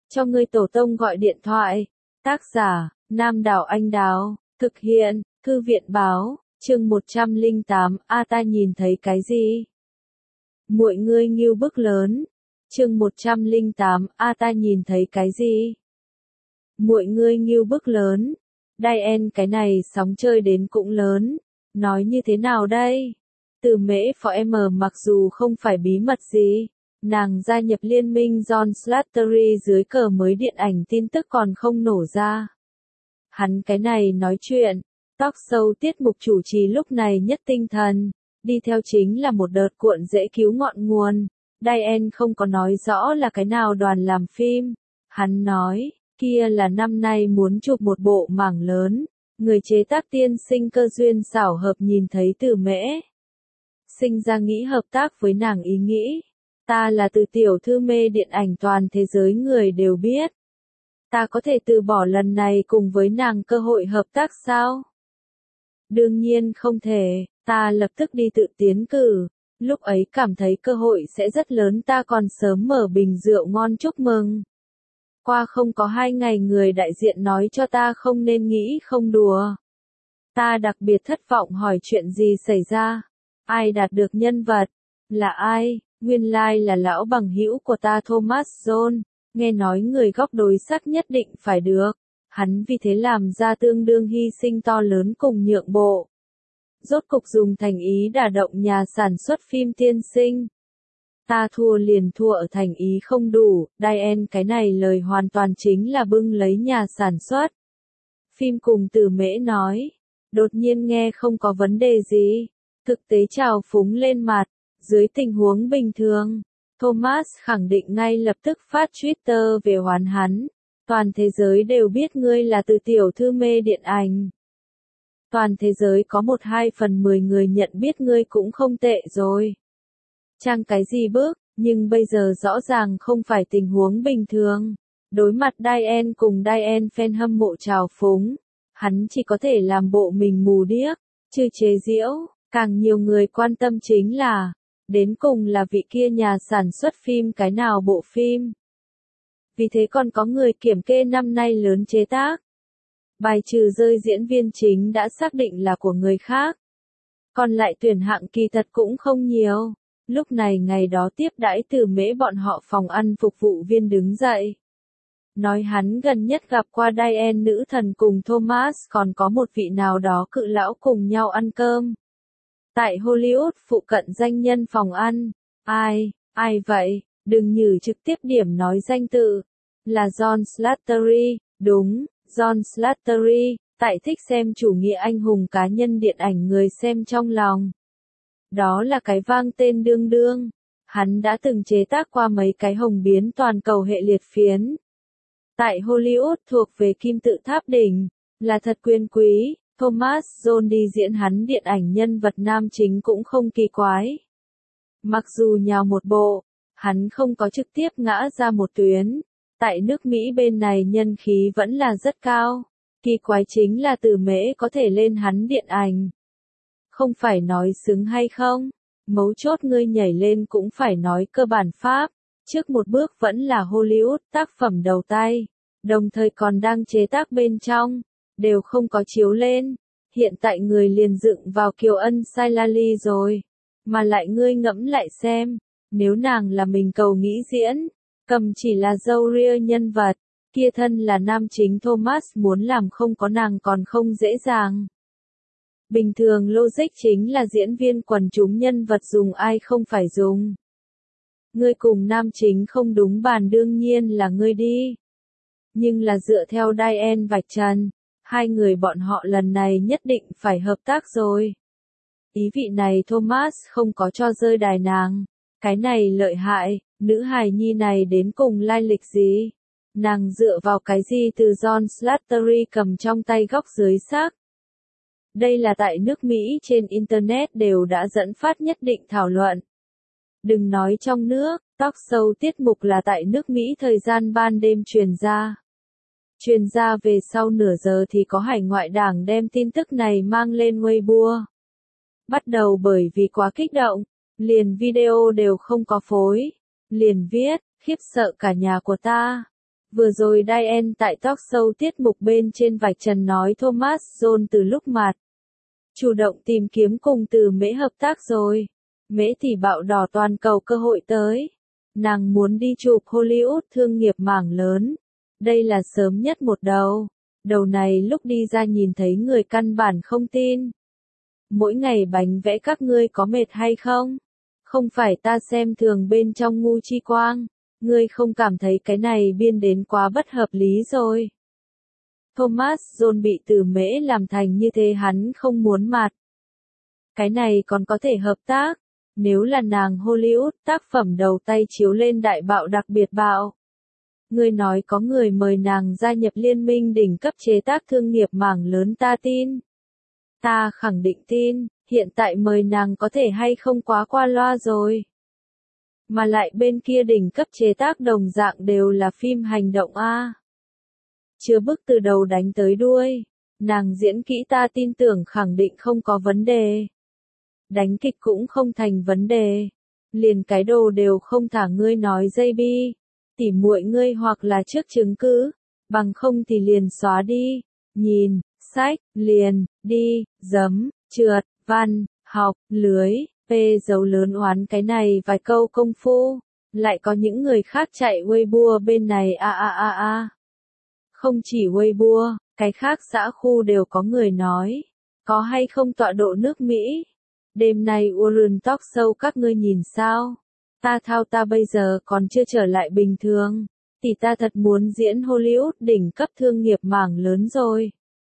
cho ngươi tổ tông gọi điện thoại. Tác giả, Nam Đảo Anh Đào, thực hiện, Thư viện báo, chương 108, ta nhìn thấy cái gì? Muội ngươi ngưu bức lớn. Chương 108, ta nhìn thấy cái gì? Muội ngươi ngưu bức lớn. Diane cái này sóng chơi đến cũng lớn. Nói như thế nào đây? Từ Mễ Forever mặc dù không phải bí mật gì, nàng gia nhập liên minh John Slattery dưới cờ mới điện ảnh tin tức còn không nổ ra. Hắn cái này nói chuyện, talk show tiết mục chủ trì lúc này nhất tinh thần, đi theo chính là một đợt cuộn dễ cứu ngọn nguồn. Diane không có nói rõ là cái nào đoàn làm phim. Hắn nói, kia là năm nay muốn chụp một bộ mảng lớn, người chế tác tiên sinh cơ duyên xảo hợp nhìn thấy Từ Mễ. Sinh ra nghĩ hợp tác với nàng ý nghĩ. Ta là Từ tiểu thư mê điện ảnh toàn thế giới người đều biết. Ta có thể từ bỏ lần này cùng với nàng cơ hội hợp tác sao? Đương nhiên không thể, ta lập tức đi tự tiến cử. Lúc ấy cảm thấy cơ hội sẽ rất lớn, ta còn sớm mở bình rượu ngon chúc mừng. Qua không có 2 ngày người đại diện nói cho ta không nên nghĩ không đùa. Ta đặc biệt thất vọng hỏi chuyện gì xảy ra. Ai đạt được nhân vật? Là ai? Nguyên lai là lão bằng hữu của ta Thomas John. Nghe nói người góc đối sắc nhất định phải được. Hắn vì thế làm ra tương đương hy sinh to lớn cùng nhượng bộ. Rốt cục dùng thành ý đả động nhà sản xuất phim tiên sinh. Ta thua liền thua ở thành ý không đủ. Diane cái này lời hoàn toàn chính là bưng lấy nhà sản xuất phim cùng Từ Mễ nói. Đột nhiên nghe không có vấn đề gì. Thực tế trào phúng lên mặt. Dưới tình huống bình thường, Thomas khẳng định ngay lập tức phát Twitter về hoán hắn. Toàn thế giới đều biết ngươi là Từ tiểu thư mê điện ảnh. Toàn thế giới có 1/2/10 người nhận biết ngươi cũng không tệ rồi. Trang cái gì bước, nhưng bây giờ rõ ràng không phải tình huống bình thường. Đối mặt Diane cùng Diane fan hâm mộ trào phúng, hắn chỉ có thể làm bộ mình mù điếc, chứ chế giễu. Càng nhiều người quan tâm chính là, đến cùng là vị kia nhà sản xuất phim cái nào bộ phim. Vì thế còn có người kiểm kê năm nay lớn chế tác. Bài trừ rơi diễn viên chính đã xác định là của người khác. Còn lại tuyển hạng kỳ thật cũng không nhiều. Lúc này ngày đó tiếp đãi Từ Mễ bọn họ phòng ăn phục vụ viên đứng dậy. Nói hắn gần nhất gặp qua Diane nữ thần cùng Thomas còn có một vị nào đó cự lão cùng nhau ăn cơm. Tại Hollywood phụ cận danh nhân phòng ăn. Ai vậy? Đừng nhử trực tiếp điểm nói danh tự. Là John Slattery, đúng, John Slattery, tại thích xem chủ nghĩa anh hùng cá nhân điện ảnh người xem trong lòng. Đó là cái vang tên đương đương. Hắn đã từng chế tác qua mấy cái hồng biến toàn cầu hệ liệt phiến. Tại Hollywood thuộc về kim tự tháp đỉnh, là thật quyền quý. Thomas John đi diễn hắn điện ảnh nhân vật nam chính cũng không kỳ quái. Mặc dù nhào một bộ, hắn không có trực tiếp ngã ra một tuyến. Tại nước Mỹ bên này nhân khí vẫn là rất cao. Kỳ quái chính là Từ Mễ có thể lên hắn điện ảnh. Không phải nói xứng hay không, mấu chốt ngươi nhảy lên cũng phải nói cơ bản pháp. Trước một bước vẫn là Hollywood tác phẩm đầu tay, đồng thời còn đang chế tác bên trong. Đều không có chiếu lên, hiện tại người liền dựng vào Kiều Ân Sai Lali rồi. Mà lại ngươi ngẫm lại xem, nếu nàng là mình cầu nghĩ diễn, cầm chỉ là dâu ria nhân vật, kia thân là nam chính Thomas muốn làm không có nàng còn không dễ dàng. Bình thường logic chính là diễn viên quần chúng nhân vật dùng ai không phải dùng. Ngươi cùng nam chính không đúng bàn đương nhiên là ngươi đi. Nhưng là dựa theo Diane vạch trần. 2 người bọn họ lần này nhất định phải hợp tác rồi. Ý vị này Thomas không có cho rơi đài nàng. Cái này lợi hại, nữ hài nhi này đến cùng lai lịch gì? Nàng dựa vào cái gì từ John Slattery cầm trong tay góc dưới xác? Đây là tại nước Mỹ trên Internet đều đã dẫn phát nhất định thảo luận. Đừng nói trong nước, talk show tiết mục là tại nước Mỹ thời gian ban đêm truyền ra. Truyền ra về sau nửa giờ thì có hải ngoại đảng đem tin tức này mang lên Weibo. Bắt đầu bởi vì quá kích động, liền video đều không có phối, liền viết, khiếp sợ cả nhà của ta. Vừa rồi Diane tại talk show tiết mục bên trên vạch trần nói Thomas Jones từ lúc mặt chủ động tìm kiếm cùng Từ Mễ hợp tác rồi. Mễ thì bạo đỏ toàn cầu cơ hội tới. Nàng muốn đi chụp Hollywood thương nghiệp mảng lớn. Đây là sớm nhất một đầu. Đầu này lúc đi ra nhìn thấy người căn bản không tin. Mỗi ngày bánh vẽ các ngươi có mệt hay không? Không phải ta xem thường bên trong ngu chi quang. Ngươi không cảm thấy cái này biên đến quá bất hợp lý rồi. Thomas Jones bị Từ Mễ làm thành như thế hắn không muốn mặt. Cái này còn có thể hợp tác. Nếu là nàng Hollywood tác phẩm đầu tay chiếu lên đại bạo đặc biệt bạo. Ngươi nói có người mời nàng gia nhập liên minh đỉnh cấp chế tác thương nghiệp mảng lớn ta tin. Ta khẳng định tin, hiện tại mời nàng có thể hay không quá qua loa rồi. Mà lại bên kia đỉnh cấp chế tác đồng dạng đều là phim hành động a. Chưa bức từ đầu đánh tới đuôi. Nàng diễn kỹ ta tin tưởng khẳng định không có vấn đề. Đánh kịch cũng không thành vấn đề. Liền cái đồ đều không thả ngươi nói JB. Tỉ muội ngươi hoặc là trước chứng cứ. Bằng không thì liền xóa đi. Nhìn, sách, liền, đi, giấm, trượt, văn, học, lưới, dấu lớn oán cái này vài câu công phu. Lại có những người khác chạy Weibo bên này Không chỉ Weibo, cái khác xã khu đều có người nói. Có hay không tọa độ nước Mỹ? Đêm nay Warren Talk Show các ngươi nhìn sao? Ta bây giờ còn chưa trở lại bình thường. Thì ta thật muốn diễn Hollywood đỉnh cấp thương nghiệp mảng lớn rồi.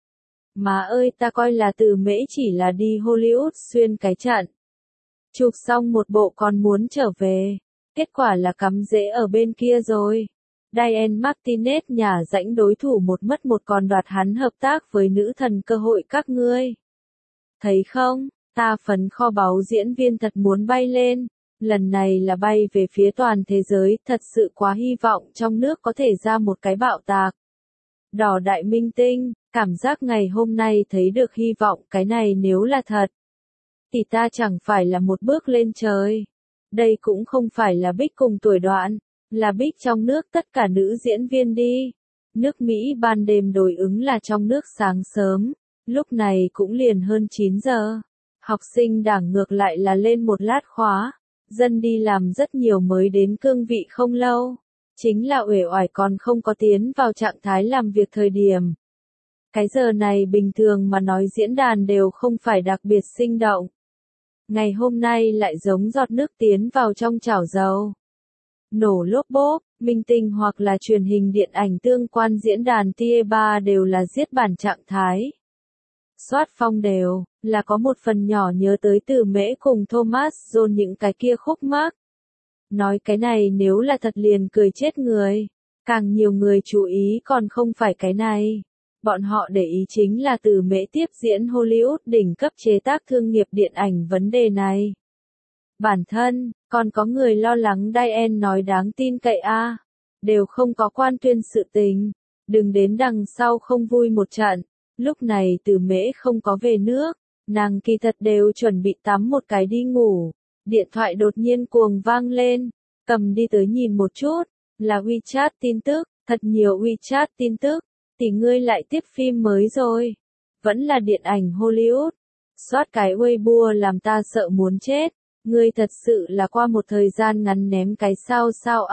Má ơi ta coi là Từ Mễ chỉ là đi Hollywood xuyên cái trận. Chụp xong một bộ còn muốn trở về. Kết quả là cắm rễ ở bên kia rồi. Diane Martinez nhả rãnh đối thủ một mất một còn đoạt hắn hợp tác với nữ thần cơ hội các ngươi. Thấy không, ta phấn kho báu diễn viên thật muốn bay lên. Lần này là bay về phía toàn thế giới, thật sự quá hy vọng trong nước có thể ra một cái bạo tạc. Đỏ đại minh tinh, cảm giác ngày hôm nay thấy được hy vọng cái này nếu là thật. Thì ta chẳng phải là một bước lên trời. Đây cũng không phải là Bích cùng tuổi đoạn, là Bích trong nước tất cả nữ diễn viên đi. Nước Mỹ ban đêm đối ứng là trong nước sáng sớm, lúc này cũng liền hơn 9 giờ. Học sinh đảng ngược lại là lên một lát khóa. Dân đi làm rất nhiều mới đến cương vị không lâu. Chính là uể oải còn không có tiến vào trạng thái làm việc thời điểm. Cái giờ này bình thường mà nói diễn đàn đều không phải đặc biệt sinh động. Ngày hôm nay lại giống giọt nước tiến vào trong chảo dầu. Nổ lốp bốp, minh tinh hoặc là truyền hình điện ảnh tương quan diễn đàn tier 3 đều là giết bản trạng thái. Soát phong đều, là có một phần nhỏ nhớ tới Từ Mễ cùng Thomas Jones những cái kia khúc mắc. Nói cái này nếu là thật liền cười chết người. Càng nhiều người chú ý còn không phải cái này. Bọn họ để ý chính là Từ Mễ tiếp diễn Hollywood đỉnh cấp chế tác thương nghiệp điện ảnh vấn đề này. Bản thân, còn có người lo lắng Diane nói đáng tin cậy đều không có quan tuyên sự tình. Đừng đến đằng sau không vui một trận. Lúc này Từ Mễ không có về nước. Nàng kỳ thật đều chuẩn bị tắm một cái đi ngủ. Điện thoại đột nhiên cuồng vang lên. Cầm đi tới nhìn một chút. Là WeChat tin tức. Thật nhiều WeChat tin tức. Thì ngươi lại tiếp phim mới rồi. Vẫn là điện ảnh Hollywood. Soát cái Weibo làm ta sợ muốn chết. Ngươi thật sự là qua một thời gian ngắn ném cái sao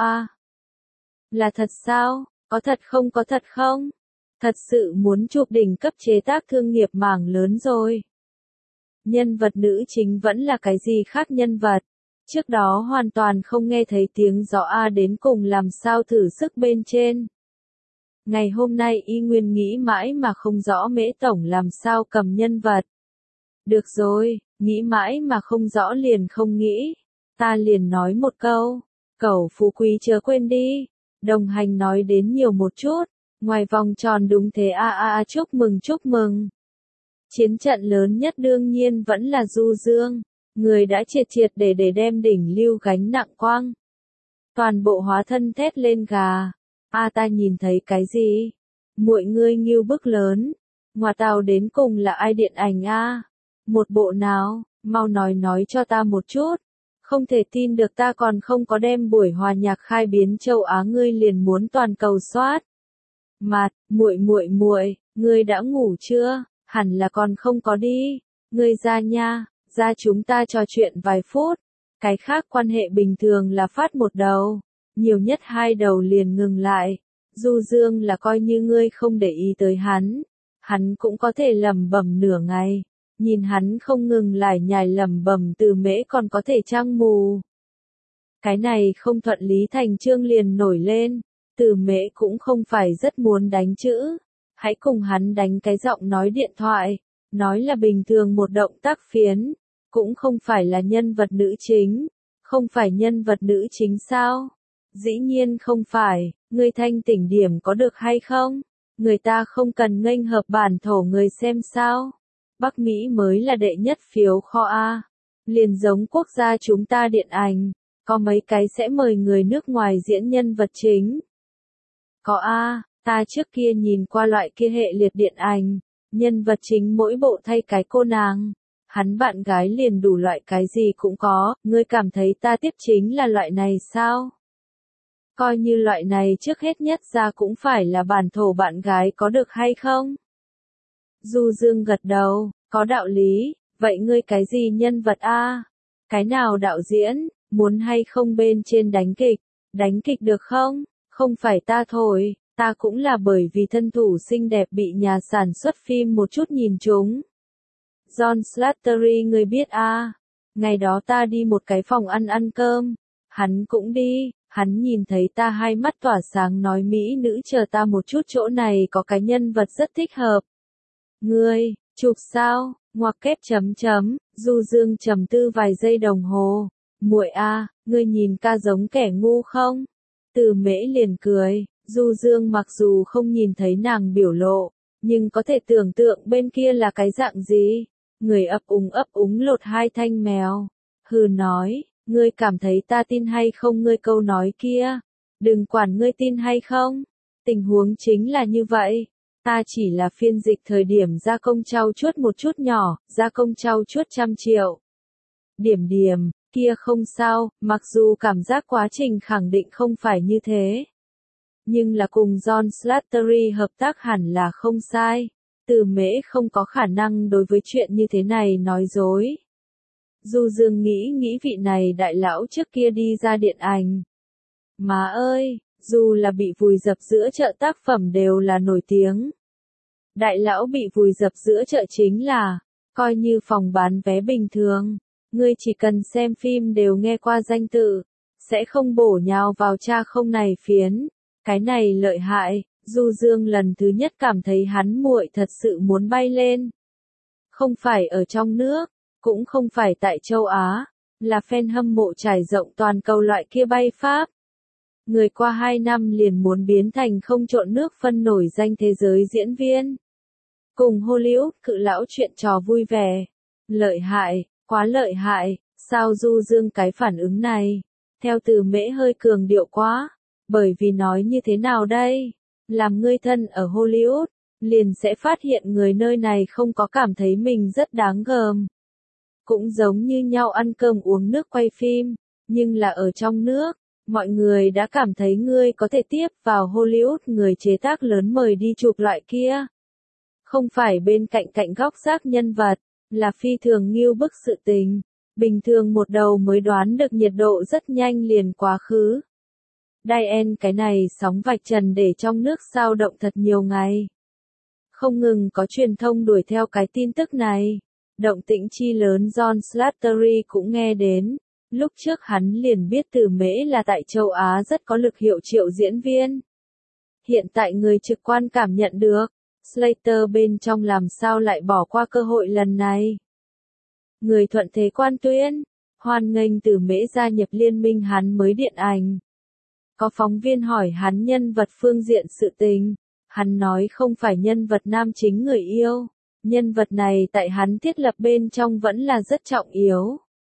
Là thật sao? Có thật không có thật không? Thật sự muốn chụp đỉnh cấp chế tác thương nghiệp mảng lớn rồi. Nhân vật nữ chính vẫn là cái gì khác nhân vật. Trước đó hoàn toàn không nghe thấy tiếng rõ đến cùng làm sao thử sức bên trên. Ngày hôm nay y nguyên nghĩ mãi mà không rõ Mễ Tổng làm sao cầm nhân vật. Được rồi, nghĩ mãi mà không rõ liền không nghĩ. Ta liền nói một câu. Cẩu phú quý chớ quên đi. Đồng hành nói đến nhiều một chút. Ngoài vòng tròn đúng thế chúc mừng chúc mừng. Chiến trận lớn nhất đương nhiên vẫn là Du Dương. Người đã triệt để đem đỉnh lưu gánh nặng quang. Toàn bộ hóa thân thét lên gà. Ta nhìn thấy cái gì? Muội ngươi nghiêu bức lớn. Ngoà tàu đến cùng là ai điện ảnh Một bộ nào? Mau nói cho ta một chút. Không thể tin được ta còn không có đem buổi hòa nhạc khai biến châu Á ngươi liền muốn toàn cầu soát. Mạt, muội, ngươi đã ngủ chưa? Hẳn là còn không có đi. Ngươi ra nha, ra chúng ta trò chuyện vài phút. Cái khác quan hệ bình thường là phát một đầu, nhiều nhất 2 đầu liền ngừng lại. Du Dương là coi như ngươi không để ý tới hắn cũng có thể lẩm bẩm nửa ngày. Nhìn hắn không ngừng lải nhải lẩm bẩm Từ Mễ còn có thể trăng mù. Cái này không thuận lý thành chương liền nổi lên. Từ Mễ cũng không phải rất muốn đánh chữ. Hãy cùng hắn đánh cái giọng nói điện thoại. Nói là bình thường một động tác phiến. Cũng không phải là nhân vật nữ chính. Không phải nhân vật nữ chính sao? Dĩ nhiên không phải. Ngươi thanh tỉnh điểm có được hay không? Người ta không cần nghênh hợp bản thổ người xem sao? Bắc Mỹ mới là đệ nhất phiếu kho A. Liền giống quốc gia chúng ta điện ảnh. Có mấy cái sẽ mời người nước ngoài diễn nhân vật chính. Có A, ta trước kia nhìn qua loại kia hệ liệt điện ảnh. Nhân vật chính mỗi bộ thay cái cô nàng. Hắn bạn gái liền đủ loại cái gì cũng có. Ngươi cảm thấy ta tiếp chính là loại này sao? Coi như loại này trước hết nhất ra cũng phải là bản thổ bạn gái có được hay không? Du Dương gật đầu, có đạo lý, vậy ngươi cái gì nhân vật a? Cái nào đạo diễn, muốn hay không bên trên đánh kịch được không? Không phải ta thôi, ta cũng là bởi vì thân thủ xinh đẹp bị nhà sản xuất phim một chút nhìn trúng. John Slattery ngươi biết a? Ngày đó ta đi một cái phòng ăn cơm, hắn cũng đi. Hắn nhìn thấy ta hai mắt tỏa sáng nói mỹ nữ chờ ta một chút chỗ này có cái nhân vật rất thích hợp. Ngươi, chụp sao, ngoặc kép chấm chấm, Du Dương trầm tư vài giây đồng hồ. Muội a, ngươi nhìn ca giống kẻ ngu không? Từ Mễ liền cười, Du Dương mặc dù không nhìn thấy nàng biểu lộ, nhưng có thể tưởng tượng bên kia là cái dạng gì. Người ấp úng lột 2 thanh mèo. Hừ nói. Ngươi cảm thấy ta tin hay không ngươi câu nói kia? Đừng quản ngươi tin hay không. Tình huống chính là như vậy. Ta chỉ là phiên dịch thời điểm gia công trau chuốt một chút nhỏ, gia công trau chuốt 100 triệu. Điểm, kia không sao, mặc dù cảm giác quá trình khẳng định không phải như thế. Nhưng là cùng John Slattery hợp tác hẳn là không sai. Từ Mễ không có khả năng đối với chuyện như thế này nói dối. Du Dương nghĩ vị này đại lão trước kia đi ra điện ảnh. Má ơi, dù là bị vùi dập giữa chợ tác phẩm đều là nổi tiếng. Đại lão bị vùi dập giữa chợ chính là, coi như phòng bán vé bình thường. Ngươi chỉ cần xem phim đều nghe qua danh tự, sẽ không bổ nhào vào cha không này phiến. Cái này lợi hại, Du Dương lần thứ nhất cảm thấy hắn muội thật sự muốn bay lên. Không phải ở trong nước. Cũng không phải tại châu Á, là fan hâm mộ trải rộng toàn cầu loại kia bay pháp. Người qua 2 năm liền muốn biến thành không trộn nước phân nổi danh thế giới diễn viên. Cùng Hollywood cự lão chuyện trò vui vẻ. Lợi hại, quá lợi hại, sao Du Dương cái phản ứng này? Theo Từ Mễ hơi cường điệu quá, bởi vì nói như thế nào đây? Làm ngươi thân ở Hollywood, liền sẽ phát hiện người nơi này không có cảm thấy mình rất đáng gờm. Cũng giống như nhau ăn cơm uống nước quay phim, nhưng là ở trong nước, mọi người đã cảm thấy ngươi có thể tiếp vào Hollywood người chế tác lớn mời đi chụp loại kia. Không phải bên cạnh góc xác nhân vật, là phi thường nghiêu bức sự tình. Bình thường một đầu mới đoán được nhiệt độ rất nhanh liền quá khứ. Diane cái này sóng vạch trần để trong nước sao động thật nhiều ngày. Không ngừng có truyền thông đuổi theo cái tin tức này. Động tĩnh chi lớn John Slattery cũng nghe đến. Lúc trước hắn liền biết Từ Mễ là tại châu Á rất có lực hiệu triệu diễn viên. Hiện tại người trực quan cảm nhận được. Slater bên trong làm sao lại bỏ qua cơ hội lần này. Người thuận thế quan tuyên. Hoan nghênh Từ Mễ gia nhập liên minh hắn mới điện ảnh. Có phóng viên hỏi hắn nhân vật phương diện sự tình. Hắn nói không phải nhân vật nam chính người yêu. Nhân vật này tại hắn thiết lập bên trong vẫn là rất trọng yếu.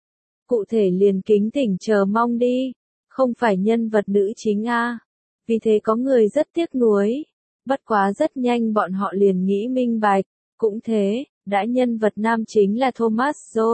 Cụ thể liền kính thỉnh chờ mong đi. Không phải nhân vật nữ chính a. Vì thế có người rất tiếc nuối. Bất quá rất nhanh bọn họ liền nghĩ minh bạch. Cũng thế, đã nhân vật nam chính là Thomas Jones.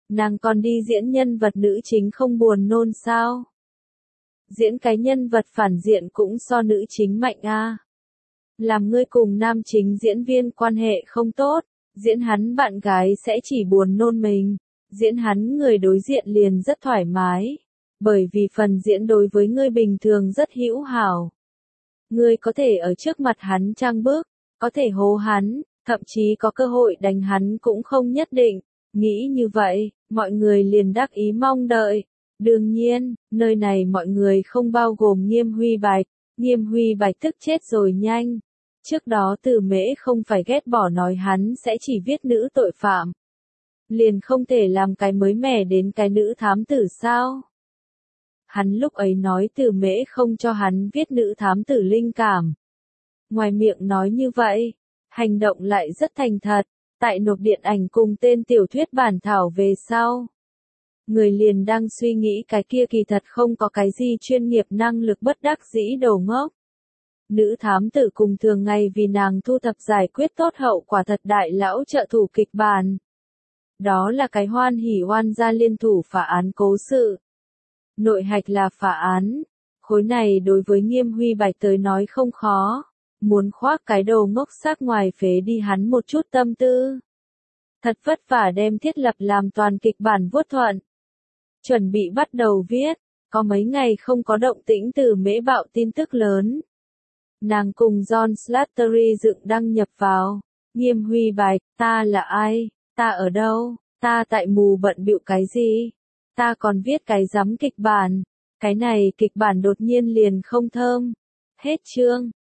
Nàng còn đi diễn nhân vật nữ chính không buồn nôn sao? Diễn cái nhân vật phản diện cũng so nữ chính mạnh a. Làm ngươi cùng nam chính diễn viên quan hệ không tốt, diễn hắn bạn gái sẽ chỉ buồn nôn mình, diễn hắn người đối diện liền rất thoải mái, bởi vì phần diễn đối với ngươi bình thường rất hữu hảo. Ngươi có thể ở trước mặt hắn trang bức, có thể hô hắn, thậm chí có cơ hội đánh hắn cũng không nhất định. Nghĩ như vậy, mọi người liền đắc ý mong đợi. Đương nhiên, nơi này mọi người không bao gồm Nghiêm Huy Bạch. Nghiêm Huy Bạch tức chết rồi nhanh. Trước đó Từ Mễ không phải ghét bỏ nói hắn sẽ chỉ viết nữ tội phạm. Liền không thể làm cái mới mẻ đến cái nữ thám tử sao? Hắn lúc ấy nói Từ Mễ không cho hắn viết nữ thám tử linh cảm. Ngoài miệng nói như vậy, hành động lại rất thành thật. Tại nộp điện ảnh cùng tên tiểu thuyết bản thảo về sau. Người liền đang suy nghĩ cái kia kỳ thật không có cái gì chuyên nghiệp năng lực bất đắc dĩ đồ ngốc. Nữ thám tử cùng thường ngày vì nàng thu thập giải quyết tốt hậu quả thật đại lão trợ thủ kịch bản. Đó là cái hoan hỉ oan gia liên thủ phá án cố sự. Nội hạch là phá án. Khối này đối với Nghiêm Huy Bạch tới nói không khó. Muốn khoác cái đầu ngốc xác ngoài phế đi hắn một chút tâm tư. Thật vất vả đem thiết lập làm toàn kịch bản vuốt thuận. Chuẩn bị bắt đầu viết, có mấy ngày không có động tĩnh từ Mễ bạo tin tức lớn. Nàng cùng John Slattery dựng đăng nhập vào. Nghiêm Huy Bạch, ta là ai? Ta ở đâu? Ta tại mù bận bịu cái gì? Ta còn viết cái rắm kịch bản. Cái này kịch bản đột nhiên liền không thơm. Hết chương.